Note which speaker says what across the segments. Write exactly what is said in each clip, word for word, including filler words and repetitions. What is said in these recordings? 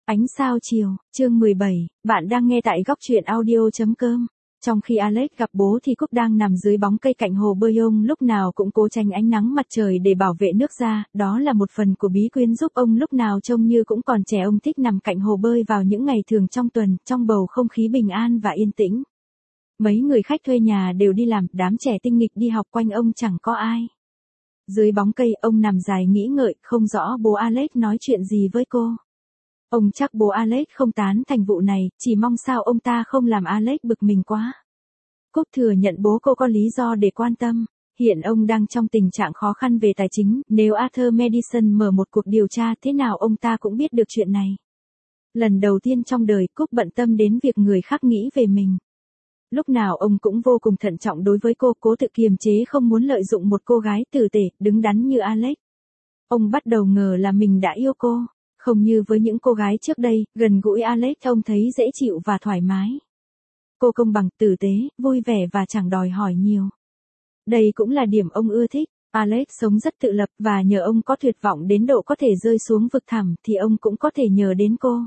Speaker 1: Ánh sao chiều, chương mười bảy, bạn đang nghe tại góc truyện audio chấm com. Trong khi Alex gặp bố thì Cúc đang nằm dưới bóng cây cạnh hồ bơi, ông lúc nào cũng cố tránh ánh nắng mặt trời để bảo vệ nước da, đó là một phần của bí quyết giúp ông lúc nào trông như cũng còn trẻ. Ông thích nằm cạnh hồ bơi vào những ngày thường trong tuần, trong bầu không khí bình an và yên tĩnh. Mấy người khách thuê nhà đều đi làm, đám trẻ tinh nghịch đi học, quanh ông chẳng có ai. Dưới bóng cây, ông nằm dài nghĩ ngợi, không rõ bố Alex nói chuyện gì với cô. Ông chắc bố Alex không tán thành vụ này, chỉ mong sao ông ta không làm Alex bực mình quá. Cúc thừa nhận bố cô có lý do để quan tâm. Hiện ông đang trong tình trạng khó khăn về tài chính, nếu Arthur Madison mở một cuộc điều tra thế nào ông ta cũng biết được chuyện này. Lần đầu tiên trong đời Cúc bận tâm đến việc người khác nghĩ về mình. Lúc nào ông cũng vô cùng thận trọng đối với cô, cố tự kiềm chế không muốn lợi dụng một cô gái tử tế, đứng đắn như Alex. Ông bắt đầu ngờ là mình đã yêu cô. Không như với những cô gái trước đây, gần gũi Alex ông thấy dễ chịu và thoải mái. Cô công bằng, tử tế, vui vẻ và chẳng đòi hỏi nhiều. Đây cũng là điểm ông ưa thích. Alex sống rất tự lập và nhờ ông có tuyệt vọng đến độ có thể rơi xuống vực thẳm thì ông cũng có thể nhờ đến cô.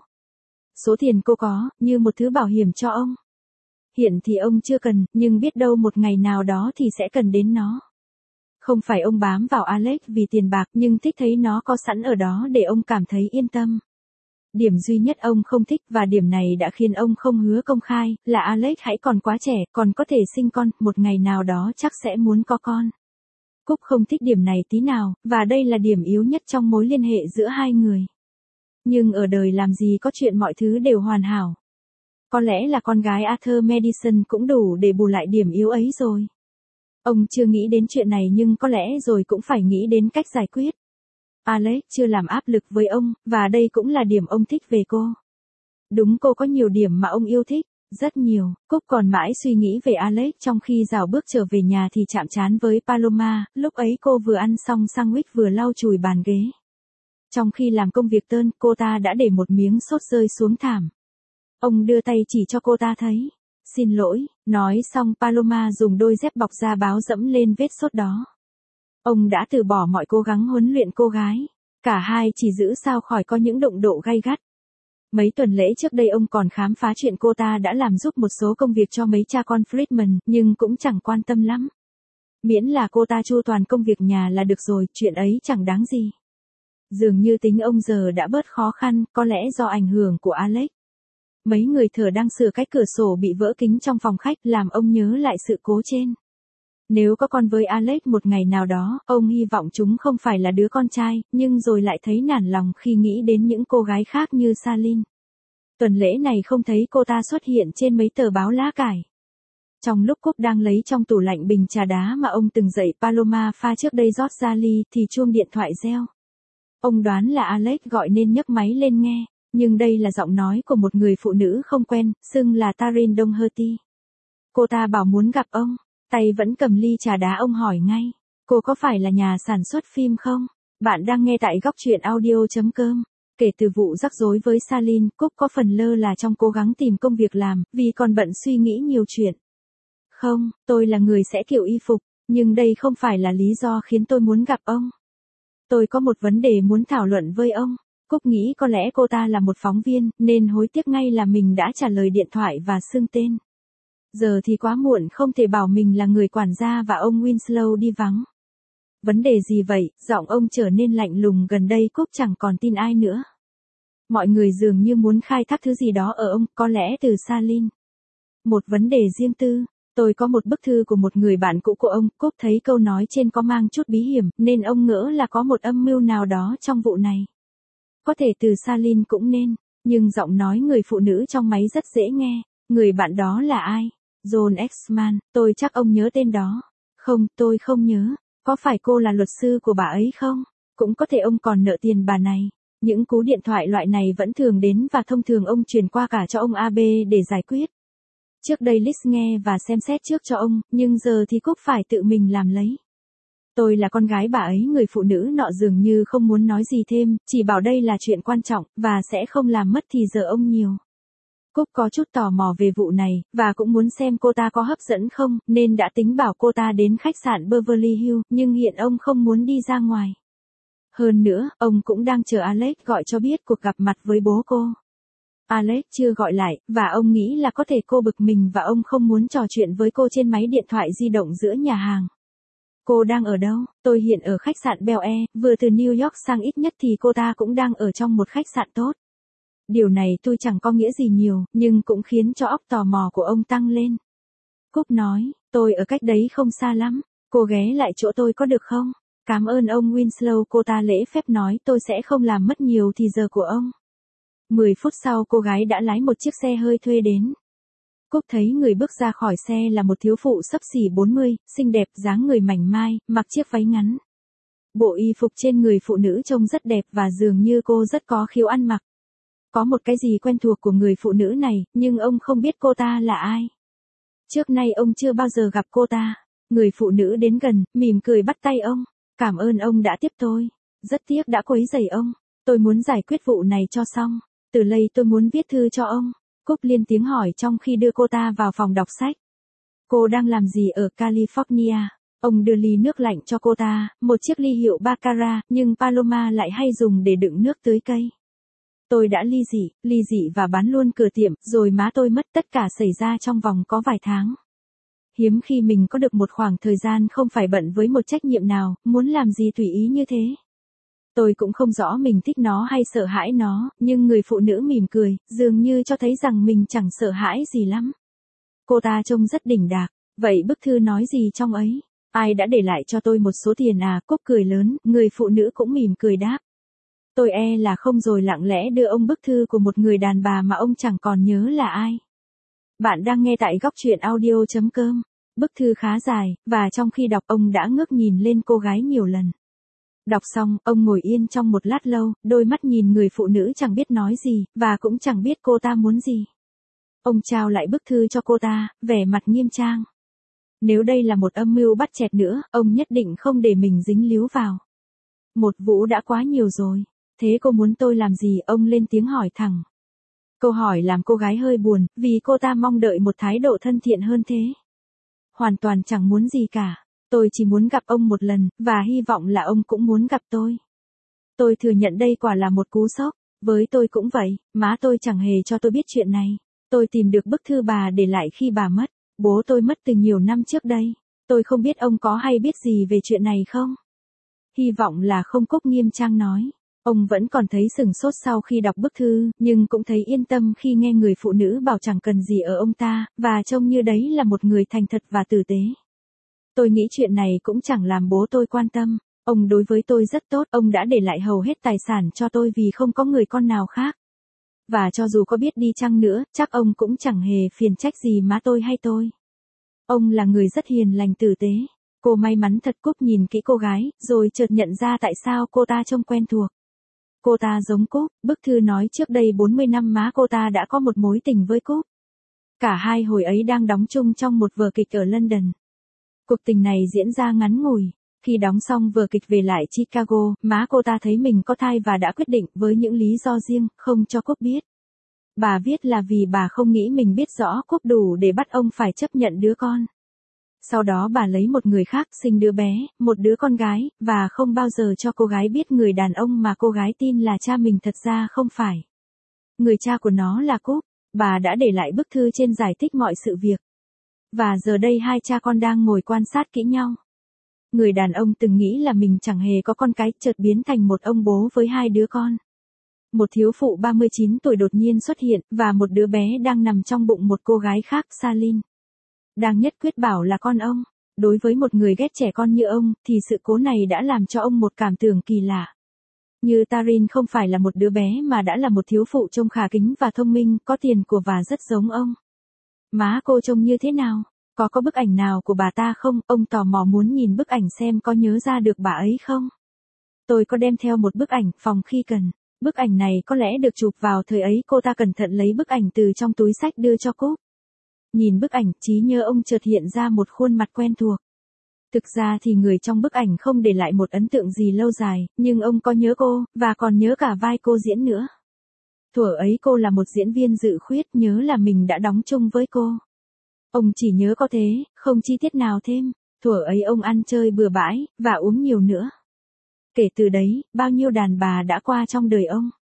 Speaker 1: Số tiền cô có, như một thứ bảo hiểm cho ông. Hiện thì ông chưa cần, nhưng biết đâu một ngày nào đó thì sẽ cần đến nó. Không phải ông bám vào Alex vì tiền bạc, nhưng thích thấy nó có sẵn ở đó để ông cảm thấy yên tâm. Điểm duy nhất ông không thích, và điểm này đã khiến ông không hứa công khai, là Alex hãy còn quá trẻ, còn có thể sinh con, một ngày nào đó chắc sẽ muốn có con. Cúc không thích điểm này tí nào, và đây là điểm yếu nhất trong mối liên hệ giữa hai người. Nhưng ở đời làm gì có chuyện mọi thứ đều hoàn hảo. Có lẽ là con gái Arthur Madison cũng đủ để bù lại điểm yếu ấy rồi. Ông chưa nghĩ đến chuyện này nhưng có lẽ rồi cũng phải nghĩ đến cách giải quyết. Alex chưa làm áp lực với ông, và đây cũng là điểm ông thích về cô. Đúng, cô có nhiều điểm mà ông yêu thích, rất nhiều. Cúc còn mãi suy nghĩ về Alex trong khi dạo bước trở về nhà thì chạm trán với Paloma, lúc ấy cô vừa ăn xong sandwich vừa lau chùi bàn ghế. Trong khi làm công việc tơn, cô ta đã để một miếng sốt rơi xuống thảm. Ông đưa tay chỉ cho cô ta thấy. Xin lỗi, nói xong Paloma dùng đôi dép bọc da báo dẫm lên vết sốt đó. Ông đã từ bỏ mọi cố gắng huấn luyện cô gái. Cả hai chỉ giữ sao khỏi có những đụng độ gay gắt. Mấy tuần lễ trước đây ông còn khám phá chuyện cô ta đã làm giúp một số công việc cho mấy cha con Friedman, nhưng cũng chẳng quan tâm lắm. Miễn là cô ta chu toàn công việc nhà là được rồi, chuyện ấy chẳng đáng gì. Dường như tính ông giờ đã bớt khó khăn, có lẽ do ảnh hưởng của Alex. Mấy người thợ đang sửa cách cửa sổ bị vỡ kính trong phòng khách, làm ông nhớ lại sự cố trên. Nếu có con với Alex một ngày nào đó, ông hy vọng chúng không phải là đứa con trai, nhưng rồi lại thấy nản lòng khi nghĩ đến những cô gái khác như Salin. Tuần lễ này không thấy cô ta xuất hiện trên mấy tờ báo lá cải. Trong lúc Cúc đang lấy trong tủ lạnh bình trà đá mà ông từng dạy Paloma pha trước đây rót ra ly, thì chuông điện thoại reo. Ông đoán là Alex gọi nên nhấc máy lên nghe. Nhưng đây là giọng nói của một người phụ nữ không quen, xưng là Taryn Doherty. Cô ta bảo muốn gặp ông, tay vẫn cầm ly trà đá. Ông hỏi ngay, cô có phải là nhà sản xuất phim không? Bạn đang nghe tại góc truyện audio chấm com. Kể từ vụ rắc rối với Salin, Cúc có phần lơ là trong cố gắng tìm công việc làm, vì còn bận suy nghĩ nhiều chuyện. Không, tôi là người sẽ kiểu y phục, nhưng đây không phải là lý do khiến tôi muốn gặp ông. Tôi có một vấn đề muốn thảo luận với ông. Cúc nghĩ có lẽ cô ta là một phóng viên, nên hối tiếc ngay là mình đã trả lời điện thoại và xưng tên. Giờ thì quá muộn, không thể bảo mình là người quản gia và ông Winslow đi vắng. Vấn đề gì vậy? Giọng ông trở nên lạnh lùng, gần đây Cúc chẳng còn tin ai nữa. Mọi người dường như muốn khai thác thứ gì đó ở ông, có lẽ từ Salin. Một vấn đề riêng tư. Tôi có một bức thư của một người bạn cũ của ông. Cúc thấy câu nói trên có mang chút bí hiểm, nên ông ngỡ là có một âm mưu nào đó trong vụ này. Có thể từ Salin cũng nên, nhưng giọng nói người phụ nữ trong máy rất dễ nghe. Người bạn đó là ai? John Exman, tôi chắc ông nhớ tên đó. Không, tôi không nhớ. Có phải cô là luật sư của bà ấy không? Cũng có thể ông còn nợ tiền bà này. Những cú điện thoại loại này vẫn thường đến và thông thường ông truyền qua cả cho ông a bê để giải quyết. Trước đây Liz nghe và xem xét trước cho ông, nhưng giờ thì Cúc phải tự mình làm lấy. Tôi là con gái bà ấy. Người phụ nữ nọ dường như không muốn nói gì thêm, chỉ bảo đây là chuyện quan trọng, và sẽ không làm mất thì giờ ông nhiều. Cúc có chút tò mò về vụ này, và cũng muốn xem cô ta có hấp dẫn không, nên đã tính bảo cô ta đến khách sạn Beverly Hills, nhưng hiện ông không muốn đi ra ngoài. Hơn nữa, ông cũng đang chờ Alex gọi cho biết cuộc gặp mặt với bố cô. Alex chưa gọi lại, và ông nghĩ là có thể cô bực mình và ông không muốn trò chuyện với cô trên máy điện thoại di động giữa nhà hàng. Cô đang ở đâu? Tôi hiện ở khách sạn Bel Air, vừa từ New York sang, ít nhất thì cô ta cũng đang ở trong một khách sạn tốt. Điều này tôi chẳng có nghĩa gì nhiều, nhưng cũng khiến cho óc tò mò của ông tăng lên. Cúc nói, tôi ở cách đấy không xa lắm, cô ghé lại chỗ tôi có được không? Cảm ơn ông Winslow, cô ta lễ phép nói, tôi sẽ không làm mất nhiều thì giờ của ông. Mười phút sau cô gái đã lái một chiếc xe hơi thuê đến. Cúc thấy người bước ra khỏi xe là một thiếu phụ xấp xỉ bốn mươi, xinh đẹp, dáng người mảnh mai, mặc chiếc váy ngắn. Bộ y phục trên người phụ nữ trông rất đẹp và dường như cô rất có khiếu ăn mặc. Có một cái gì quen thuộc của người phụ nữ này, nhưng ông không biết cô ta là ai. Trước nay ông chưa bao giờ gặp cô ta. Người phụ nữ đến gần, mỉm cười bắt tay ông. Cảm ơn ông đã tiếp tôi. Rất tiếc đã quấy rầy ông. Tôi muốn giải quyết vụ này cho xong. Từ lây tôi muốn viết thư cho ông. Cúc liên tiếng hỏi trong khi đưa cô ta vào phòng đọc sách. Cô đang làm gì ở California? Ông đưa ly nước lạnh cho cô ta, một chiếc ly hiệu Baccarat, nhưng Paloma lại hay dùng để đựng nước tưới cây. Tôi đã ly dị, ly dị và bán luôn cửa tiệm, rồi má tôi mất, tất cả xảy ra trong vòng có vài tháng. Hiếm khi mình có được một khoảng thời gian không phải bận với một trách nhiệm nào, muốn làm gì tùy ý như thế. Tôi cũng không rõ mình thích nó hay sợ hãi nó, nhưng người phụ nữ mỉm cười, dường như cho thấy rằng mình chẳng sợ hãi gì lắm. Cô ta trông rất đỉnh đạc, vậy bức thư nói gì trong ấy? Ai đã để lại cho tôi một số tiền à? Cúc cười lớn, người phụ nữ cũng mỉm cười đáp. Tôi e là không, rồi lặng lẽ đưa ông bức thư của một người đàn bà mà ông chẳng còn nhớ là ai. Bạn đang nghe tại góc truyện audio chấm com. Bức thư khá dài, và trong khi đọc ông đã ngước nhìn lên cô gái nhiều lần. Đọc xong, ông ngồi yên trong một lát lâu, đôi mắt nhìn người phụ nữ chẳng biết nói gì, và cũng chẳng biết cô ta muốn gì. Ông trao lại bức thư cho cô ta, vẻ mặt nghiêm trang. Nếu đây là một âm mưu bắt chẹt nữa, ông nhất định không để mình dính líu vào. Một vụ đã quá nhiều rồi. Thế cô muốn tôi làm gì? Ông lên tiếng hỏi thẳng. Câu hỏi làm cô gái hơi buồn, vì cô ta mong đợi một thái độ thân thiện hơn thế. Hoàn toàn chẳng muốn gì cả. Tôi chỉ muốn gặp ông một lần, và hy vọng là ông cũng muốn gặp tôi. Tôi thừa nhận đây quả là một cú sốc. Với tôi cũng vậy, má tôi chẳng hề cho tôi biết chuyện này. Tôi tìm được bức thư bà để lại khi bà mất. Bố tôi mất từ nhiều năm trước đây. Tôi không biết ông có hay biết gì về chuyện này không? Hy vọng là không, Cúc nghiêm trang nói. Ông vẫn còn thấy sửng sốt sau khi đọc bức thư, nhưng cũng thấy yên tâm khi nghe người phụ nữ bảo chẳng cần gì ở ông ta, và trông như đấy là một người thành thật và tử tế. Tôi nghĩ chuyện này cũng chẳng làm bố tôi quan tâm. Ông đối với tôi rất tốt, ông đã để lại hầu hết tài sản cho tôi vì không có người con nào khác. Và cho dù có biết đi chăng nữa, chắc ông cũng chẳng hề phiền trách gì má tôi hay tôi. Ông là người rất hiền lành tử tế. Cô may mắn thật. Cúc nhìn kỹ cô gái, rồi chợt nhận ra tại sao cô ta trông quen thuộc. Cô ta giống Cúc, bức thư nói trước đây bốn mươi năm má cô ta đã có một mối tình với Cúc. Cả hai hồi ấy đang đóng chung trong một vở kịch ở London. Cuộc tình này diễn ra ngắn ngủi. Khi đóng xong vở kịch về lại Chicago, má cô ta thấy mình có thai và đã quyết định, với những lý do riêng, không cho Cúc biết. Bà viết là vì bà không nghĩ mình biết rõ Cúc đủ để bắt ông phải chấp nhận đứa con. Sau đó bà lấy một người khác sinh đứa bé, một đứa con gái, và không bao giờ cho cô gái biết người đàn ông mà cô gái tin là cha mình thật ra không phải. Người cha của nó là Cúc. Bà đã để lại bức thư trên giải thích mọi sự việc. Và giờ đây hai cha con đang ngồi quan sát kỹ nhau. Người đàn ông từng nghĩ là mình chẳng hề có con cái, chợt biến thành một ông bố với hai đứa con. Một thiếu phụ ba mươi chín tuổi đột nhiên xuất hiện, và một đứa bé đang nằm trong bụng một cô gái khác, Salin. Đang nhất quyết bảo là con ông. Đối với một người ghét trẻ con như ông, thì sự cố này đã làm cho ông một cảm tưởng kỳ lạ. Như Tarin không phải là một đứa bé mà đã là một thiếu phụ trông khả kính và thông minh, có tiền của và rất giống ông. Má cô trông như thế nào? Có có bức ảnh nào của bà ta không? Ông tò mò muốn nhìn bức ảnh xem có nhớ ra được bà ấy không? Tôi có đem theo một bức ảnh phòng khi cần. Bức ảnh này có lẽ được chụp vào thời ấy. Cô ta cẩn thận lấy bức ảnh từ trong túi xách đưa cho Cúc. Nhìn bức ảnh, trí nhớ ông chợt hiện ra một khuôn mặt quen thuộc. Thực ra thì người trong bức ảnh không để lại một ấn tượng gì lâu dài, nhưng ông có nhớ cô, và còn nhớ cả vai cô diễn nữa. Thuở ấy cô là một diễn viên dự khuyết, nhớ là mình đã đóng chung với cô. Ông chỉ nhớ có thế, không chi tiết nào thêm. Thuở ấy ông ăn chơi bừa bãi, và uống nhiều nữa. Kể từ đấy, bao nhiêu đàn bà đã qua trong đời ông.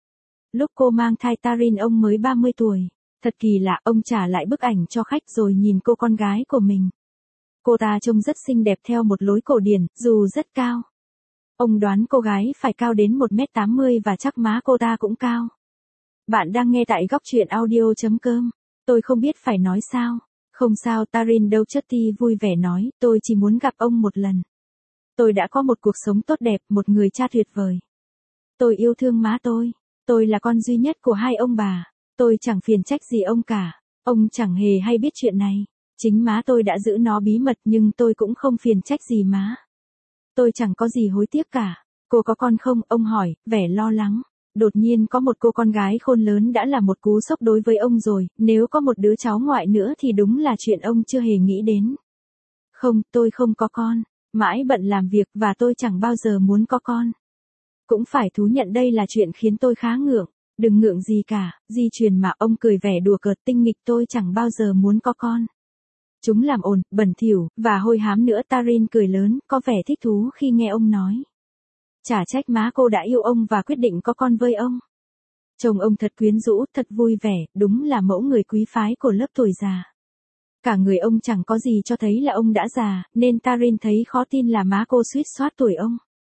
Speaker 1: Lúc cô mang thai Tarin ông mới ba mươi tuổi. Thật kỳ lạ, ông trả lại bức ảnh cho khách rồi nhìn cô con gái của mình. Cô ta trông rất xinh đẹp theo một lối cổ điển, dù rất cao. Ông đoán cô gái phải cao đến một mét tám mươi và chắc má cô ta cũng cao. Bạn đang nghe tại góc truyện audio.com. Tôi không biết phải nói sao. Không sao, Tarin Douchety vui vẻ nói, tôi chỉ muốn gặp ông một lần. Tôi đã có một cuộc sống tốt đẹp, một người cha tuyệt vời. Tôi yêu thương má tôi. Tôi là con duy nhất của hai ông bà. Tôi chẳng phiền trách gì ông cả. Ông chẳng hề hay biết chuyện này. Chính má tôi đã giữ nó bí mật nhưng tôi cũng không phiền trách gì má. Tôi chẳng có gì hối tiếc cả. Cô có con không? Ông hỏi, vẻ lo lắng. Đột nhiên có một cô con gái khôn lớn đã là một cú sốc đối với ông rồi, nếu có một đứa cháu ngoại nữa thì đúng là chuyện ông chưa hề nghĩ đến. Không, tôi không có con. Mãi bận làm việc và tôi chẳng bao giờ muốn có con. Cũng phải thú nhận đây là chuyện khiến tôi khá ngượng. Đừng ngượng gì cả, di truyền mà. Ông cười vẻ đùa cợt tinh nghịch, tôi chẳng bao giờ muốn có con. Chúng làm ồn, bẩn thỉu, và hôi hám nữa. Tarin cười lớn, có vẻ thích thú khi nghe ông nói. Chả trách má cô đã yêu ông và quyết định có con với ông. Chồng ông thật quyến rũ, thật vui vẻ, đúng là mẫu người quý phái của lớp tuổi già. Cả người ông chẳng có gì cho thấy là ông đã già, nên Tarin thấy khó tin là má cô suýt soát tuổi ông.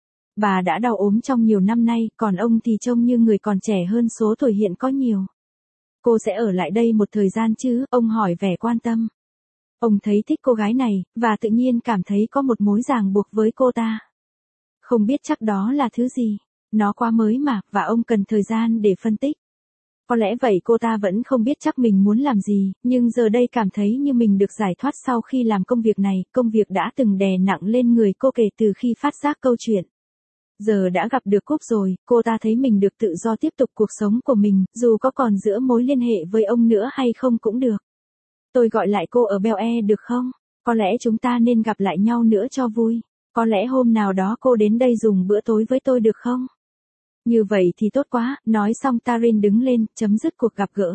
Speaker 1: Bà đã đau ốm trong nhiều năm nay, còn ông thì trông như người còn trẻ hơn số tuổi hiện có nhiều. Cô sẽ ở lại đây một thời gian chứ? Ông hỏi vẻ quan tâm. Ông thấy thích cô gái này, và tự nhiên cảm thấy có một mối ràng buộc với cô ta. Không biết chắc đó là thứ gì. Nó quá mới mà, và ông cần thời gian để phân tích. Có lẽ vậy cô ta vẫn không biết chắc mình muốn làm gì, nhưng giờ đây cảm thấy như mình được giải thoát sau khi làm công việc này, công việc đã từng đè nặng lên người cô kể từ khi phát giác câu chuyện. Giờ đã gặp được Cúp rồi, cô ta thấy mình được tự do tiếp tục cuộc sống của mình, dù có còn giữ mối liên hệ với ông nữa hay không cũng được. Tôi gọi lại cô ở Bel Air được không? Có lẽ chúng ta nên gặp lại nhau nữa cho vui. Có lẽ hôm nào đó cô đến đây dùng bữa tối với tôi được không? Như vậy thì tốt quá. Nói xong Tarin đứng lên, chấm dứt cuộc gặp gỡ.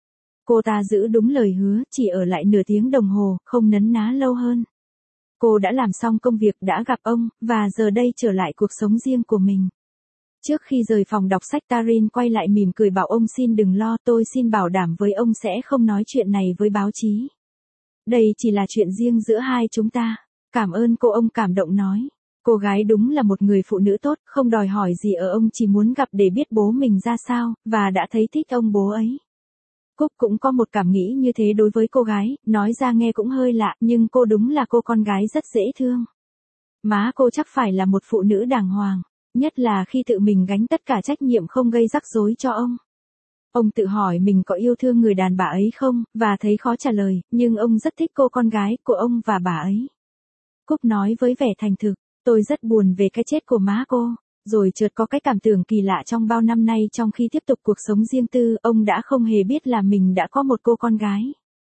Speaker 1: Cô ta giữ đúng lời hứa, chỉ ở lại nửa tiếng đồng hồ, không nấn ná lâu hơn. Cô đã làm xong công việc, đã gặp ông, và giờ đây trở lại cuộc sống riêng của mình. Trước khi rời phòng đọc sách, Tarin quay lại mỉm cười bảo ông xin đừng lo, tôi xin bảo đảm với ông sẽ không nói chuyện này với báo chí. Đây chỉ là chuyện riêng giữa hai chúng ta. Cảm ơn cô, ông cảm động nói. Cô gái đúng là một người phụ nữ tốt, không đòi hỏi gì ở ông, chỉ muốn gặp để biết bố mình ra sao, và đã thấy thích ông bố ấy. Cúc cũng có một cảm nghĩ như thế đối với cô gái, nói ra nghe cũng hơi lạ, nhưng cô đúng là cô con gái rất dễ thương. Má cô chắc phải là một phụ nữ đàng hoàng, nhất là khi tự mình gánh tất cả trách nhiệm không gây rắc rối cho ông. Ông tự hỏi mình có yêu thương người đàn bà ấy không, và thấy khó trả lời, nhưng ông rất thích cô con gái của ông và bà ấy. Cúc nói với vẻ thành thực, tôi rất buồn về cái chết của má cô, rồi chợt có cái cảm tưởng kỳ lạ trong bao năm nay trong khi tiếp tục cuộc sống riêng tư, ông đã không hề biết là mình đã có một cô con gái.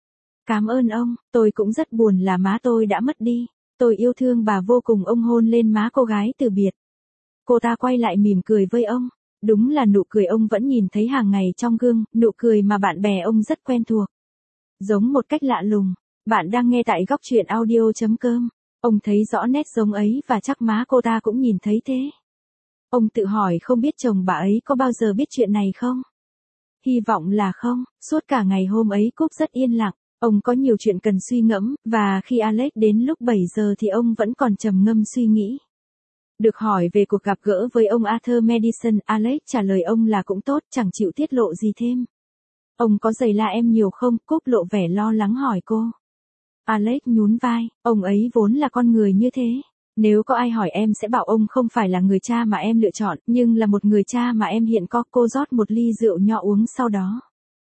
Speaker 1: Cảm ơn ông, tôi cũng rất buồn là má tôi đã mất đi, tôi yêu thương bà vô cùng. Ông hôn lên má cô gái từ biệt. Cô ta quay lại mỉm cười với ông, đúng là nụ cười ông vẫn nhìn thấy hàng ngày trong gương, nụ cười mà bạn bè ông rất quen thuộc. Giống một cách lạ lùng. Bạn đang nghe tại góc truyện audio.com. Ông thấy rõ nét giống ấy và chắc má cô ta cũng nhìn thấy thế. Ông tự hỏi không biết chồng bà ấy có bao giờ biết chuyện này không? Hy vọng là không. Suốt cả ngày hôm ấy Cúc rất yên lặng. Ông có nhiều chuyện cần suy ngẫm, và khi Alex đến lúc bảy giờ thì ông vẫn còn trầm ngâm suy nghĩ. Được hỏi về cuộc gặp gỡ với ông Arthur Madison, Alex trả lời ông là cũng tốt, chẳng chịu tiết lộ gì thêm. Ông có giày la em nhiều không? Cúc lộ vẻ lo lắng hỏi cô. Alex nhún vai, ông ấy vốn là con người như thế. Nếu có ai hỏi em sẽ bảo ông không phải là người cha mà em lựa chọn, nhưng là một người cha mà em hiện có. Cô rót một ly rượu nho uống sau đó.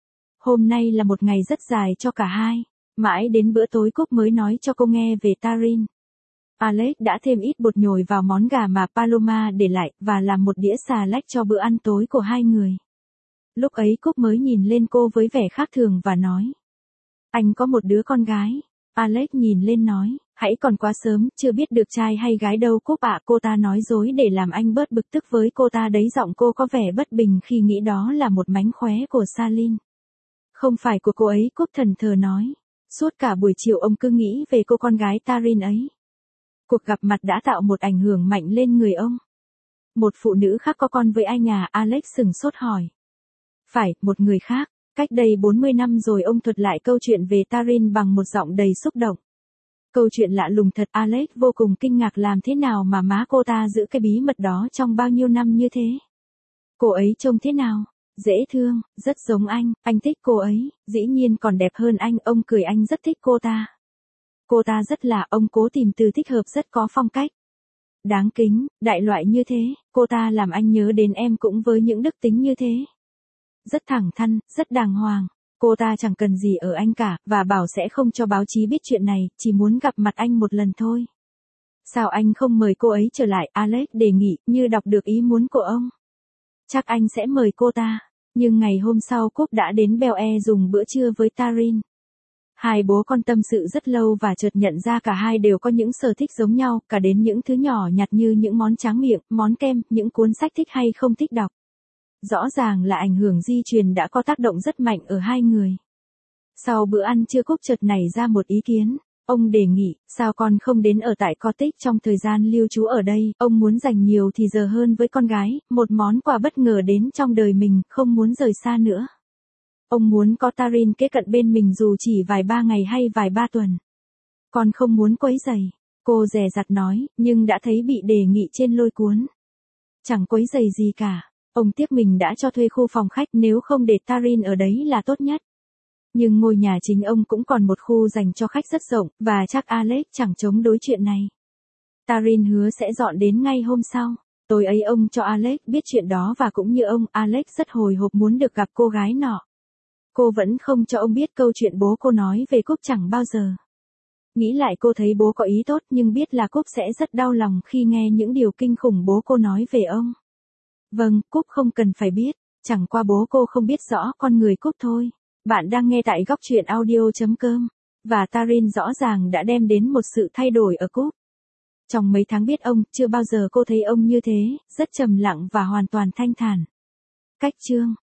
Speaker 1: Hôm nay là một ngày rất dài cho cả hai. Mãi đến bữa tối Cúc mới nói cho cô nghe về Tarin. Alex đã thêm ít bột nhồi vào món gà mà Paloma để lại, và làm một đĩa xà lách cho bữa ăn tối của hai người. Lúc ấy Cúc mới nhìn lên cô với vẻ khác thường và nói. Anh có một đứa con gái. Alex nhìn lên nói, hãy còn quá sớm, chưa biết được trai hay gái đâu Cúc ạ. Cô ta nói dối để làm anh bớt bực tức với cô ta đấy. Giọng cô có vẻ bất bình khi nghĩ đó là một mánh khóe của Salin. Không phải của cô ấy, Cúc thần thờ nói. Suốt cả buổi chiều ông cứ nghĩ về cô con gái Tarin ấy. Cuộc gặp mặt đã tạo một ảnh hưởng mạnh lên người ông. Một phụ nữ khác có con với anh à? Alex sửng sốt hỏi. Phải, một người khác. Cách đây bốn mươi năm rồi ông thuật lại câu chuyện về Tarin bằng một giọng đầy xúc động. Câu chuyện lạ lùng thật, Alex vô cùng kinh ngạc làm thế nào mà má cô ta giữ cái bí mật đó trong bao nhiêu năm như thế. Cô ấy trông thế nào? Dễ thương, rất giống anh, anh thích cô ấy, dĩ nhiên còn đẹp hơn anh, ông cười anh rất thích cô ta. Cô ta rất là, ông cố tìm từ thích hợp rất có phong cách. Đáng kính, đại loại như thế, cô ta làm anh nhớ đến em cũng với những đức tính như thế. Rất thẳng thắn, rất đàng hoàng. Cô ta chẳng cần gì ở anh cả, và bảo sẽ không cho báo chí biết chuyện này, chỉ muốn gặp mặt anh một lần thôi. Sao anh không mời cô ấy trở lại, Alex đề nghị, như đọc được ý muốn của ông. Chắc anh sẽ mời cô ta. Nhưng ngày hôm sau Cúc đã đến Bel Air dùng bữa trưa với Tarin. Hai bố con tâm sự rất lâu và chợt nhận ra cả hai đều có những sở thích giống nhau, cả đến những thứ nhỏ nhặt như những món tráng miệng, món kem, những cuốn sách thích hay không thích đọc. Rõ ràng là ảnh hưởng di truyền đã có tác động rất mạnh ở hai người. Sau bữa ăn trưa Cúc chợt nảy ra một ý kiến. Ông đề nghị, sao con không đến ở tại cottage trong thời gian lưu trú ở đây, ông muốn dành nhiều thì giờ hơn với con gái, một món quà bất ngờ đến trong đời mình, không muốn rời xa nữa. Ông muốn có Tarin kế cận bên mình dù chỉ vài ba ngày hay vài ba tuần. Con không muốn quấy rầy, cô dè dặt nói, nhưng đã thấy bị đề nghị trên lôi cuốn. Chẳng quấy rầy gì cả, ông tiếc mình đã cho thuê khu phòng khách, nếu không để Tarin ở đấy là tốt nhất. Nhưng ngôi nhà chính ông cũng còn một khu dành cho khách rất rộng, và chắc Alex chẳng chống đối chuyện này. Tarin hứa sẽ dọn đến ngay hôm sau. Tối ấy ông cho Alex biết chuyện đó và cũng như ông, Alex rất hồi hộp muốn được gặp cô gái nọ. Cô vẫn không cho ông biết câu chuyện bố cô nói về Cúc chẳng bao giờ. Nghĩ lại cô thấy bố có ý tốt nhưng biết là Cúc sẽ rất đau lòng khi nghe những điều kinh khủng bố cô nói về ông. Vâng, Cúc không cần phải biết, chẳng qua bố cô không biết rõ con người Cúc thôi. Bạn đang nghe tại góc truyện audio chấm com. Và Tarin rõ ràng đã đem đến một sự thay đổi ở Cúc. Trong mấy tháng biết ông, chưa bao giờ cô thấy ông như thế, rất trầm lặng và hoàn toàn thanh thản. Cách chương